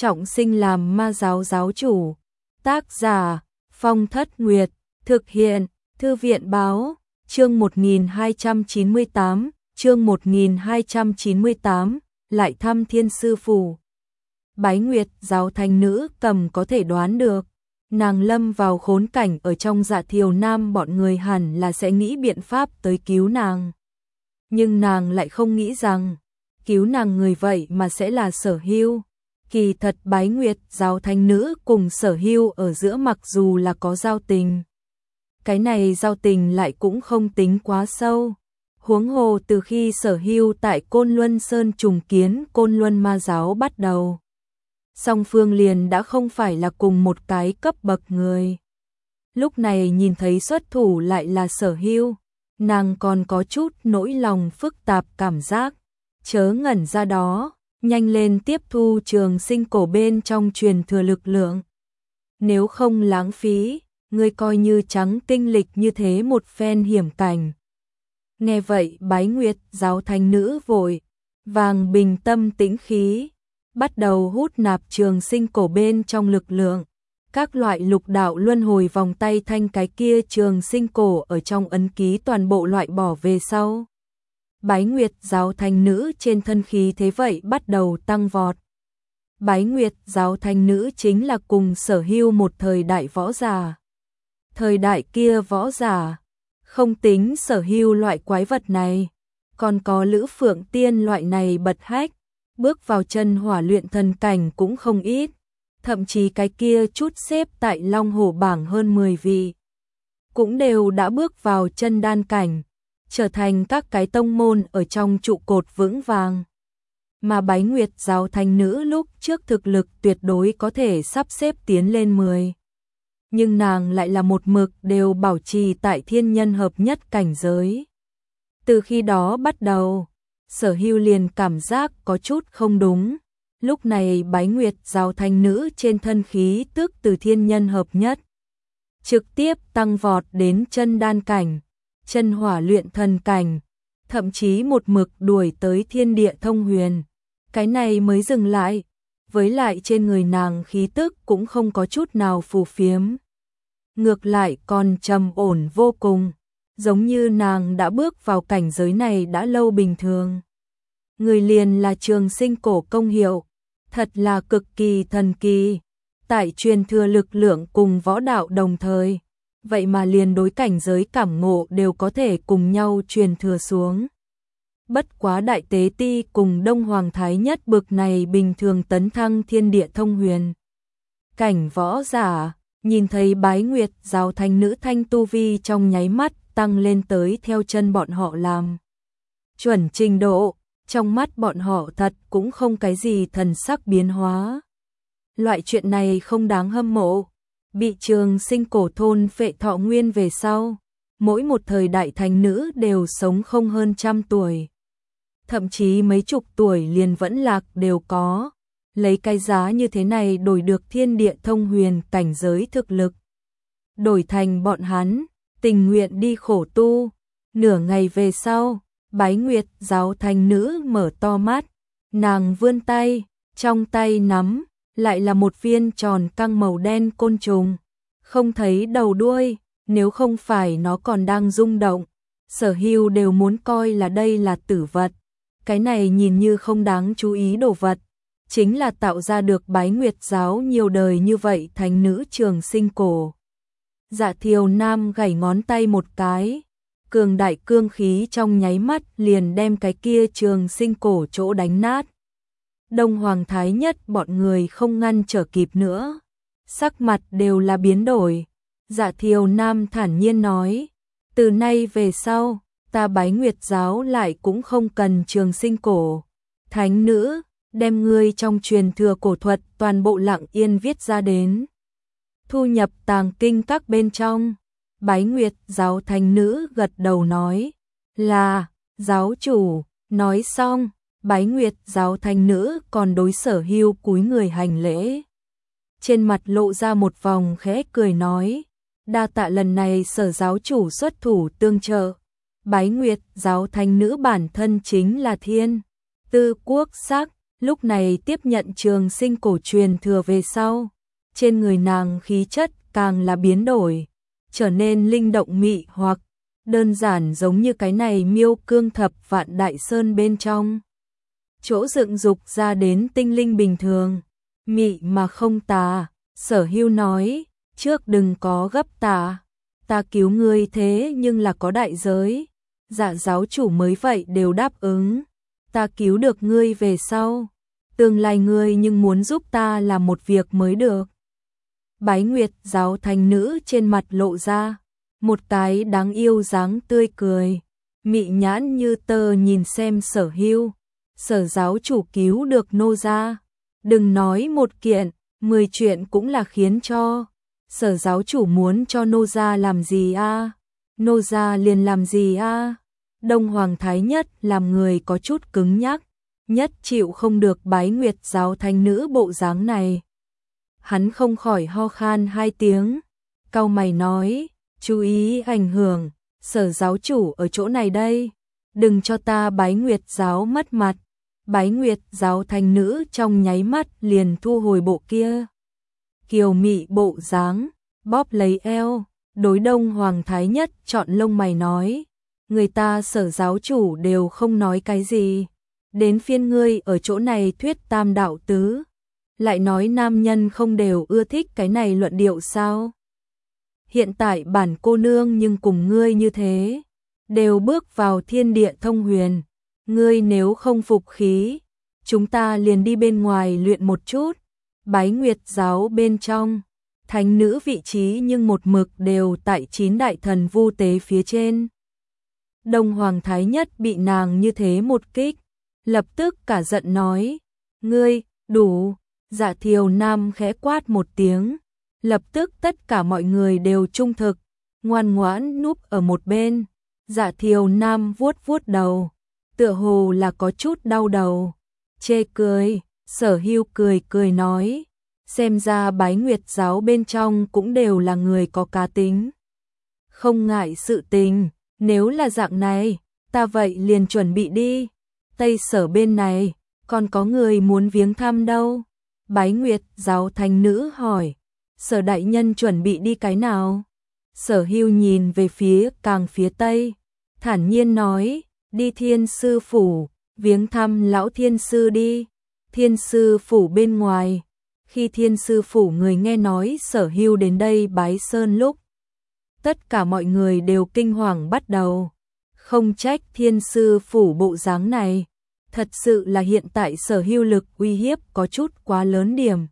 trọng sinh làm ma giáo giáo chủ. Tác giả Phong Thất Nguyệt, thực hiện Thư viện Báo, chương 1298, lại thăm Thiên Sư Phủ. Bái Nguyệt giáo thánh nữ Cầm có thể đoán được, nàng lâm vào khốn cảnh ở trong Dạ Thiều Nam, bọn người hẳn là sẽ nghĩ biện pháp tới cứu nàng. Nhưng nàng lại không nghĩ rằng, cứu nàng người vậy mà sẽ là Sở Hưu. Kỳ thật Bái Nguyệt giáo thánh nữ cùng Sở Hưu ở giữa mặc dù là có giao tình, cái này giao tình lại cũng không tính quá sâu. Huống hồ từ khi Sở Hưu tại Côn Luân Sơn trùng kiến Côn Luân Ma giáo bắt đầu, song phương liền đã không phải là cùng một cái cấp bậc người. Lúc này nhìn thấy xuất thủ lại là Sở Hưu, nàng còn có chút nỗi lòng phức tạp cảm giác. Chớ ngẩn ra đó, nhanh lên tiếp thu Trường Sinh Cổ bên trong truyền thừa lực lượng. Nếu không lãng phí, ngươi coi như trắng kinh lịch như thế một phen hiểm cảnh. Nghe vậy Bái Nguyệt giáo thánh nữ vội vàng bình tâm tĩnh khí, bắt đầu hút nạp Trường Sinh Cổ bên trong lực lượng. Các loại lục đạo luân hồi vòng tay thanh cái kia Trường Sinh Cổ ở trong ấn ký toàn bộ loại bỏ về sau. Bái Nguyệt giáo thánh nữ trên thân khí thế vậy bắt đầu tăng vọt. Bái Nguyệt giáo thánh nữ chính là cùng Sở Hưu một thời đại võ giả. Thời đại kia võ giả, không tính Sở Hưu loại quái vật này, còn có Lữ Phượng Tiên loại này bật hách, bước vào chân hỏa luyện thần cảnh cũng không ít, thậm chí cái kia chút xếp tại Long Hổ bảng hơn 10 vị, cũng đều đã bước vào chân đan cảnh, trở thành các cái tông môn ở trong trụ cột vững vàng. Mà Bái Nguyệt giáo thánh nữ lúc trước thực lực tuyệt đối có thể sắp xếp tiến lên 10. Nhưng nàng lại là một mực đều bảo trì tại thiên nhân hợp nhất cảnh giới. Từ khi đó bắt đầu, Sở Hưu liền cảm giác có chút không đúng. Lúc này Bái Nguyệt giáo thánh nữ trên thân khí tức từ thiên nhân hợp nhất trực tiếp tăng vọt đến chân đan cảnh, chân hỏa luyện thần cảnh, thậm chí một mực đuổi tới thiên địa thông huyền. Cái này mới dừng lại, với lại trên người nàng khí tức cũng không có chút nào phù phiếm. Ngược lại còn trầm ổn vô cùng, giống như nàng đã bước vào cảnh giới này đã lâu bình thường. Người liền là Trường Sinh Cổ công hiệu, thật là cực kỳ thần kỳ. Tại truyền thừa lực lượng cùng võ đạo đồng thời, vậy mà liền đối cảnh giới cảm ngộ đều có thể cùng nhau truyền thừa xuống. Bất quá Đại Tế Ti cùng Đông Hoàng Thái Nhất bực này bình thường tấn thăng thiên địa thông huyền cảnh võ giả, nhìn thấy Bái Nguyệt giáo thánh nữ thanh tu vi trong nháy mắt tăng lên tới theo chân bọn họ làm chuẩn trình độ, trong mắt bọn họ thật cũng không cái gì thần sắc biến hóa. Loại chuyện này không đáng hâm mộ. Bị Trường Sinh Cổ thôn phệ thọ nguyên về sau, mỗi một thời đại thánh nữ đều sống không hơn 100 tuổi. Thậm chí mấy chục tuổi liền vẫn lạc đều có. Lấy cái giá như thế này đổi được thiên địa thông huyền cảnh giới thực lực. Đổi thành bọn hắn, tình nguyện đi khổ tu. Nửa ngày về sau, Bái Nguyệt giáo thánh nữ mở to mắt, nàng vươn tay, trong tay nắm lại là một viên tròn căng màu đen côn trùng, không thấy đầu đuôi, nếu không phải nó còn đang rung động, Sở Hưu đều muốn coi là đây là tử vật. Cái này nhìn như không đáng chú ý đồ vật, chính là tạo ra được Bái Nguyệt giáo nhiều đời như vậy thánh nữ Trường Sinh Cổ. Dạ Thiều Nam gảy ngón tay một cái, cường đại cương khí trong nháy mắt liền đem cái kia Trường Sinh Cổ chỗ đánh nát. Đông Hoàng Thái Nhất bọn người không ngăn trở kịp nữa, sắc mặt đều là biến đổi. Dạ Thiều Nam thản nhiên nói, từ nay về sau, ta Bái Nguyệt giáo lại cũng không cần Trường Sinh Cổ. Thánh nữ, đem ngươi trong truyền thừa cổ thuật toàn bộ lặng yên viết ra đến, thu nhập tàng kinh các bên trong. Bái Nguyệt giáo thánh nữ gật đầu nói, là, giáo chủ. Nói xong, Bái Nguyệt giáo thánh nữ còn đối Sở Hưu cúi người hành lễ. Trên mặt lộ ra một vòng khẽ cười nói, đa tạ lần này Sở giáo chủ xuất thủ tương trợ. Bái Nguyệt giáo thánh nữ bản thân chính là thiên tư quốc sắc, lúc này tiếp nhận trường sinh cổ truyền thừa về sau, trên người nàng khí chất càng là biến đổi, trở nên linh động mị hoặc đơn giản giống như cái này Miêu Cương Thập Vạn Đại Sơn bên trong. Chỗ dựng dục ra đến tinh linh bình thường, mị mà không tà. Sở Hưu nói, trước đừng có gấp ta cứu ngươi thế nhưng là có đại giới. Dạ giáo chủ mới vậy đều đáp ứng, ta cứu được ngươi về sau, tương lai ngươi nhưng muốn giúp ta làm một việc mới được. Bái Nguyệt giáo thành nữ trên mặt lộ ra một cái đáng yêu dáng tươi cười, mị nhãn như tơ nhìn xem Sở Hưu. Sở giáo chủ cứu được nô gia, đừng nói một kiện, 10 chuyện cũng là khiến cho. Sở giáo chủ muốn cho nô gia làm gì a? Nô gia liền làm gì a? Đông Hoàng Thái Nhất làm người có chút cứng nhắc, nhất chịu không được Bái Nguyệt giáo thánh nữ bộ dáng này. Hắn không khỏi ho khan 2 tiếng, cau mày nói, chú ý ảnh hưởng, Sở giáo chủ ở chỗ này đây, đừng cho ta Bái Nguyệt giáo mất mặt. Bái Nguyệt giáo thánh nữ trong nháy mắt liền thu hồi bộ kia kiều mị bộ dáng, bóp lấy eo, đối Đông Hoàng Thái Nhất chọn lông mày nói, người ta Sở giáo chủ đều không nói cái gì, đến phiên ngươi ở chỗ này thuyết tam đạo tứ, lại nói nam nhân không đều ưa thích cái này luận điệu sao? Hiện tại bản cô nương nhưng cùng ngươi như thế, đều bước vào thiên địa thông huyền, ngươi nếu không phục khí, chúng ta liền đi bên ngoài luyện một chút. Bái Nguyệt giáo bên trong, thánh nữ vị trí nhưng một mực đều tại 9 đại thần vu tế phía trên. Đông Hoàng Thái Nhất bị nàng như thế một kích, lập tức cả giận nói, ngươi, đủ. Dạ Thiều Nam khẽ quát một tiếng, lập tức tất cả mọi người đều trung thực, ngoan ngoãn núp ở một bên. Dạ Thiều Nam vuốt vuốt đầu, tựa hồ là có chút đau đầu, chê cười. Sở Hưu cười cười nói, xem ra Bái Nguyệt giáo bên trong cũng đều là người có cá tính, không ngại sự tình, nếu là dạng này, ta vậy liền chuẩn bị đi. Tây Sở bên này, còn có người muốn viếng thăm đâu? Bái Nguyệt giáo thánh nữ hỏi, Sở đại nhân chuẩn bị đi cái nào? Sở Hưu nhìn về càng phía Tây, thản nhiên nói, đi Thiên Sư phủ, viếng thăm lão Thiên Sư đi. Thiên Sư phủ bên ngoài, khi Thiên Sư phủ người nghe nói Sở Hưu đến đây bái sơn lúc, tất cả mọi người đều kinh hoàng bắt đầu, không trách Thiên Sư phủ bộ dáng này, thật sự là hiện tại Sở Hưu lực uy hiếp có chút quá lớn điểm.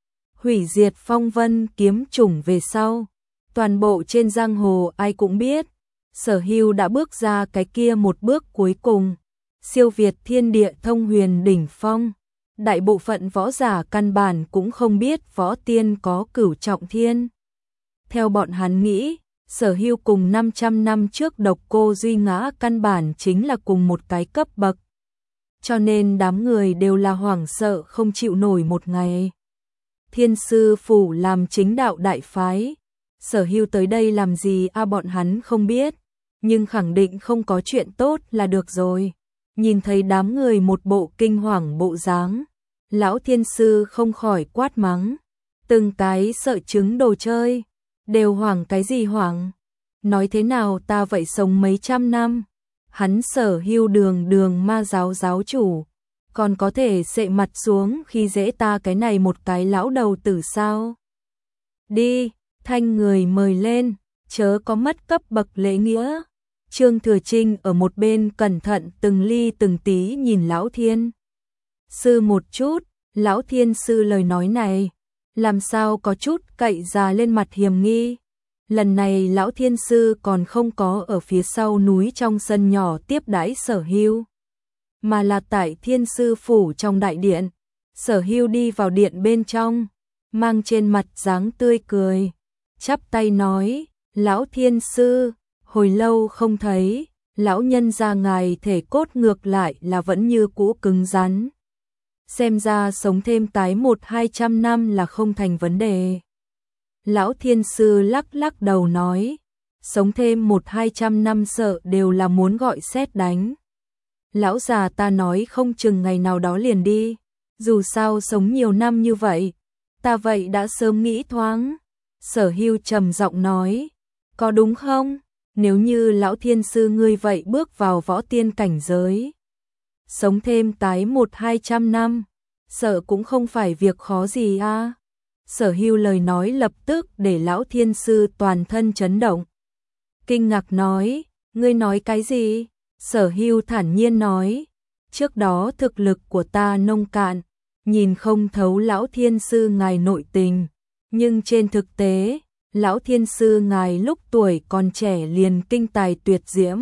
Hủy diệt phong vân kiếm chủng về sau, toàn bộ trên giang hồ ai cũng biết, Sở Hưu đã bước ra cái kia một bước cuối cùng, siêu việt thiên địa thông huyền đỉnh phong. Đại bộ phận võ giả căn bản cũng không biết võ tiên có cửu trọng thiên. Theo bọn hắn nghĩ, Sở Hưu cùng 500 năm trước Độc Cô Duy Ngã căn bản chính là cùng một cái cấp bậc. Cho nên đám người đều là hoảng sợ không chịu nổi một ngày. Thiên Sư phủ làm chính đạo đại phái, Sở Hưu tới đây làm gì bọn hắn không biết, nhưng khẳng định không có chuyện tốt là được rồi. Nhìn thấy đám người một bộ kinh hoàng bộ dáng, lão Thiên Sư không khỏi quát mắng, từng cái sợ trứng đồ chơi, đều hoảng cái gì hoảng, nói thế nào ta vậy sống mấy trăm năm, hắn Sở Hưu đường ma giáo giáo chủ, còn có thể sệ mặt xuống khi dễ ta cái này một cái lão đầu tử sao? Đi, thanh người mời lên, chớ có mất cấp bậc lễ nghĩa. Trương Thừa Trinh ở một bên cẩn thận từng ly từng tí nhìn lão Thiên Sư một chút, lão Thiên Sư lời nói này, làm sao có chút cậy già lên mặt hiềm nghi. Lần này lão Thiên Sư còn không có ở phía sau núi trong sân nhỏ tiếp đãi Sở Hưu, mà là tại Thiên Sư phủ trong đại điện. Sở Hưu đi vào điện bên trong, mang trên mặt dáng tươi cười, chắp tay nói, lão Thiên Sư, hồi lâu không thấy, lão nhân gia ngài thể cốt ngược lại là vẫn như cũ cứng rắn. Xem ra sống thêm cái 100-200 năm là không thành vấn đề. Lão Thiên Sư lắc lắc đầu nói, sống thêm 100-200 năm sợ đều là muốn gọi sét đánh. Lão già ta nói không chừng ngày nào đó liền đi, Dù sao sống nhiều năm như vậy, ta vậy đã sớm nghĩ thoáng. Sở Hưu trầm giọng nói, có đúng không? Nếu như lão thiên sư ngươi vậy bước vào võ tiên cảnh giới, sống thêm tái 100-200 năm, sợ cũng không phải việc khó gì a. Sở Hưu lời nói lập tức để lão thiên sư toàn thân chấn động. Kinh ngạc nói, ngươi nói cái gì? Sở Hưu thản nhiên nói, trước đó thực lực của ta nông cạn, nhìn không thấu lão thiên sư ngài nội tình, nhưng trên thực tế, lão thiên sư ngài lúc tuổi còn trẻ liền kinh tài tuyệt diễm.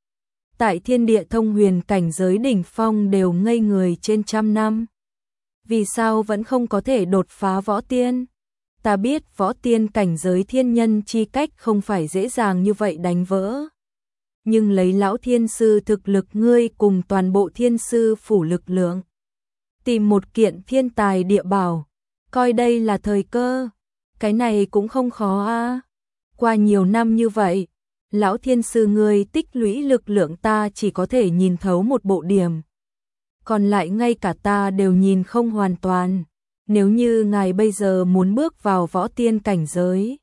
Tại thiên địa thông huyền cảnh giới đỉnh phong đều ngây người trên 100 năm. Vì sao vẫn không có thể đột phá võ tiên? Ta biết võ tiên cảnh giới thiên nhân chi cách không phải dễ dàng như vậy đánh vỡ. Nhưng lấy lão thiên sư thực lực ngươi cùng toàn bộ thiên sư phủ lực lượng, tìm một kiện thiên tài địa bảo, coi đây là thời cơ, cái này cũng không khó a. Qua nhiều năm như vậy, lão thiên sư ngươi tích lũy lực lượng ta chỉ có thể nhìn thấu một bộ điểm. Còn lại ngay cả ta đều nhìn không hoàn toàn. Nếu như ngài bây giờ muốn bước vào võ tiên cảnh giới,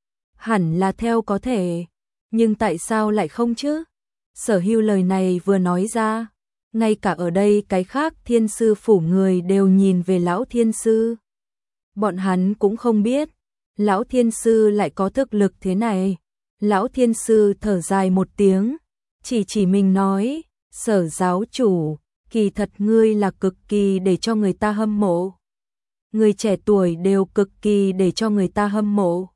hẳn là theo có thể, nhưng tại sao lại không chứ? Sở Hưu lời này vừa nói ra, ngay cả ở đây cái khác thiên sư phủ người đều nhìn về lão thiên sư. Bọn hắn cũng không biết, lão thiên sư lại có thực lực thế này. Lão thiên sư thở dài một tiếng, chỉ mình nói, Sở giáo chủ, kỳ thật ngươi là cực kỳ để cho người ta hâm mộ. Người trẻ tuổi đều cực kỳ để cho người ta hâm mộ.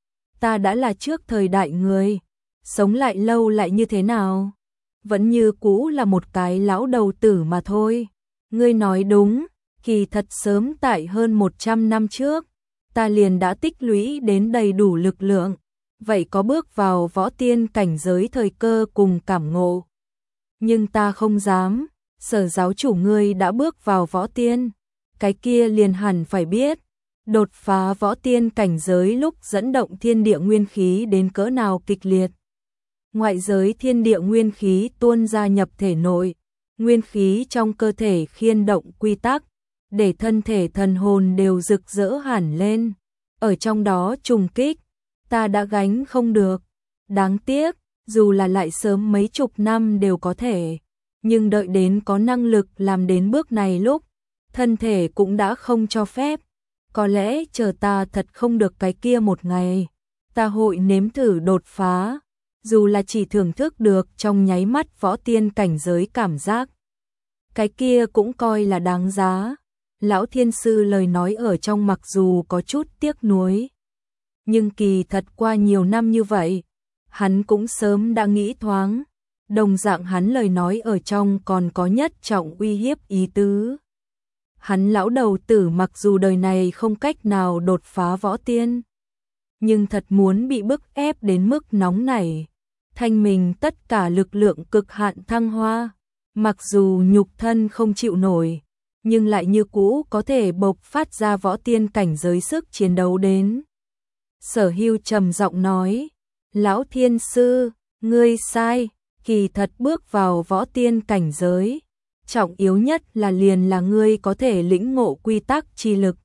Ta đã là trước thời đại người, sống lại lâu lại như thế nào? Vẫn như cũ là một cái lão đầu tử mà thôi. Ngươi nói đúng, kỳ thật sớm tại hơn 100 năm trước, ta liền đã tích lũy đến đầy đủ lực lượng. Vậy có bước vào võ tiên cảnh giới thời cơ cùng cảm ngộ. Nhưng ta không dám, Sở giáo chủ ngươi đã bước vào võ tiên, cái kia liền hẳn phải biết, đột phá võ tiên cảnh giới lúc dẫn động thiên địa nguyên khí đến cỡ nào kịch liệt. Ngoại giới thiên địa nguyên khí tuôn ra nhập thể nội, nguyên khí trong cơ thể khiên động quy tắc, để thân thể thần hồn đều rực rỡ hẳn lên. Ở trong đó trùng kích, ta đã gánh không được. Đáng tiếc, dù là lại sớm mấy chục năm đều có thể, nhưng đợi đến có năng lực làm đến bước này lúc, thân thể cũng đã không cho phép. Có lẽ chờ ta thật không được cái kia một ngày, ta hội nếm thử đột phá, dù là chỉ thưởng thức được trong nháy mắt võ tiên cảnh giới cảm giác. Cái kia cũng coi là đáng giá. Lão thiên sư lời nói ở trong mặc dù có chút tiếc nuối, nhưng kỳ thật qua nhiều năm như vậy, hắn cũng sớm đã nghĩ thoáng. Đồng dạng hắn lời nói ở trong còn có nhất trọng uy hiếp ý tứ. Hắn lão đầu tử mặc dù đời này không cách nào đột phá võ tiên, nhưng thật muốn bị bức ép đến mức nóng nảy, thanh mình tất cả lực lượng cực hạn thăng hoa, mặc dù nhục thân không chịu nổi, nhưng lại như cũ có thể bộc phát ra võ tiên cảnh giới sức chiến đấu đến. Sở Hưu trầm giọng nói, lão thiên sư, ngươi sai, kỳ thật bước vào võ tiên cảnh giới, trọng yếu nhất là liền là ngươi có thể lĩnh ngộ quy tắc chi lực.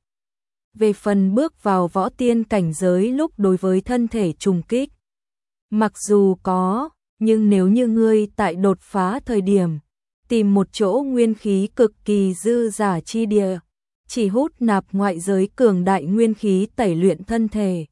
Về phần bước vào võ tiên cảnh giới lúc đối với thân thể trùng kích, mặc dù có, nhưng nếu như ngươi tại đột phá thời điểm, tìm một chỗ nguyên khí cực kỳ dư giả chi địa, chỉ hút nạp ngoại giới cường đại nguyên khí tẩy luyện thân thể,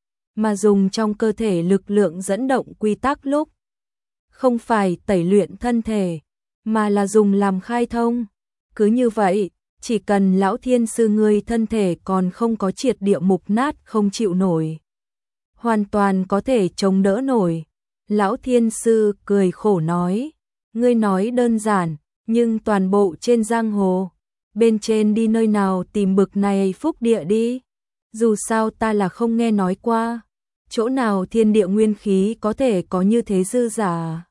mà dùng trong cơ thể lực lượng dẫn động quy tắc lúc, không phải tẩy luyện thân thể, mà là dùng làm khai thông. Cứ như vậy, chỉ cần lão thiên sư ngươi thân thể còn không có triệt địa mục nát không chịu nổi, hoàn toàn có thể chống đỡ nổi. Lão thiên sư cười khổ nói, ngươi nói đơn giản, nhưng toàn bộ trên giang hồ, bên trên đi nơi nào tìm bực này phúc địa đi. Dù sao ta là không nghe nói qua, chỗ nào thiên địa nguyên khí có thể có như thế dư giả.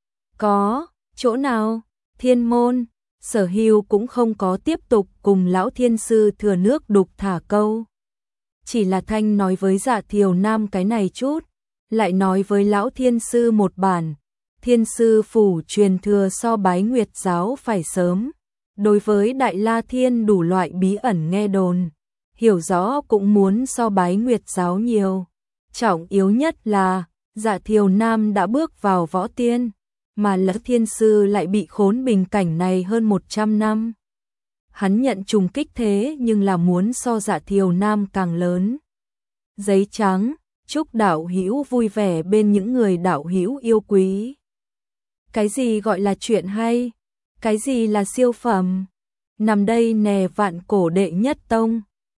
Có, chỗ nào? Thiên môn. Sở Hưu cũng không có tiếp tục cùng lão thiên sư thừa nước đục thả câu. Chỉ là thanh nói với Dạ Thiều Nam cái này chút, lại nói với lão thiên sư một bản. Thiên sư phủ truyền thừa so Bái Nguyệt giáo phải sớm, Đối với Đại La Thiên đủ loại bí ẩn nghe đồn, hiểu rõ cũng muốn so Bái Nguyệt giáo nhiều. Trọng yếu nhất là, Dạ Thiều Nam đã bước vào võ tiên, mà Lật Thiên Sư lại bị khốn bình cảnh này hơn 100 năm. Hắn nhận trùng kích thế nhưng là muốn so Dạ Thiều Nam càng lớn. Giấy trắng, chúc đạo hữu vui vẻ bên những người đạo hữu yêu quý. Cái gì gọi là chuyện hay? Cái gì là siêu phẩm? Nằm đây nè Vạn Cổ đệ nhất tông.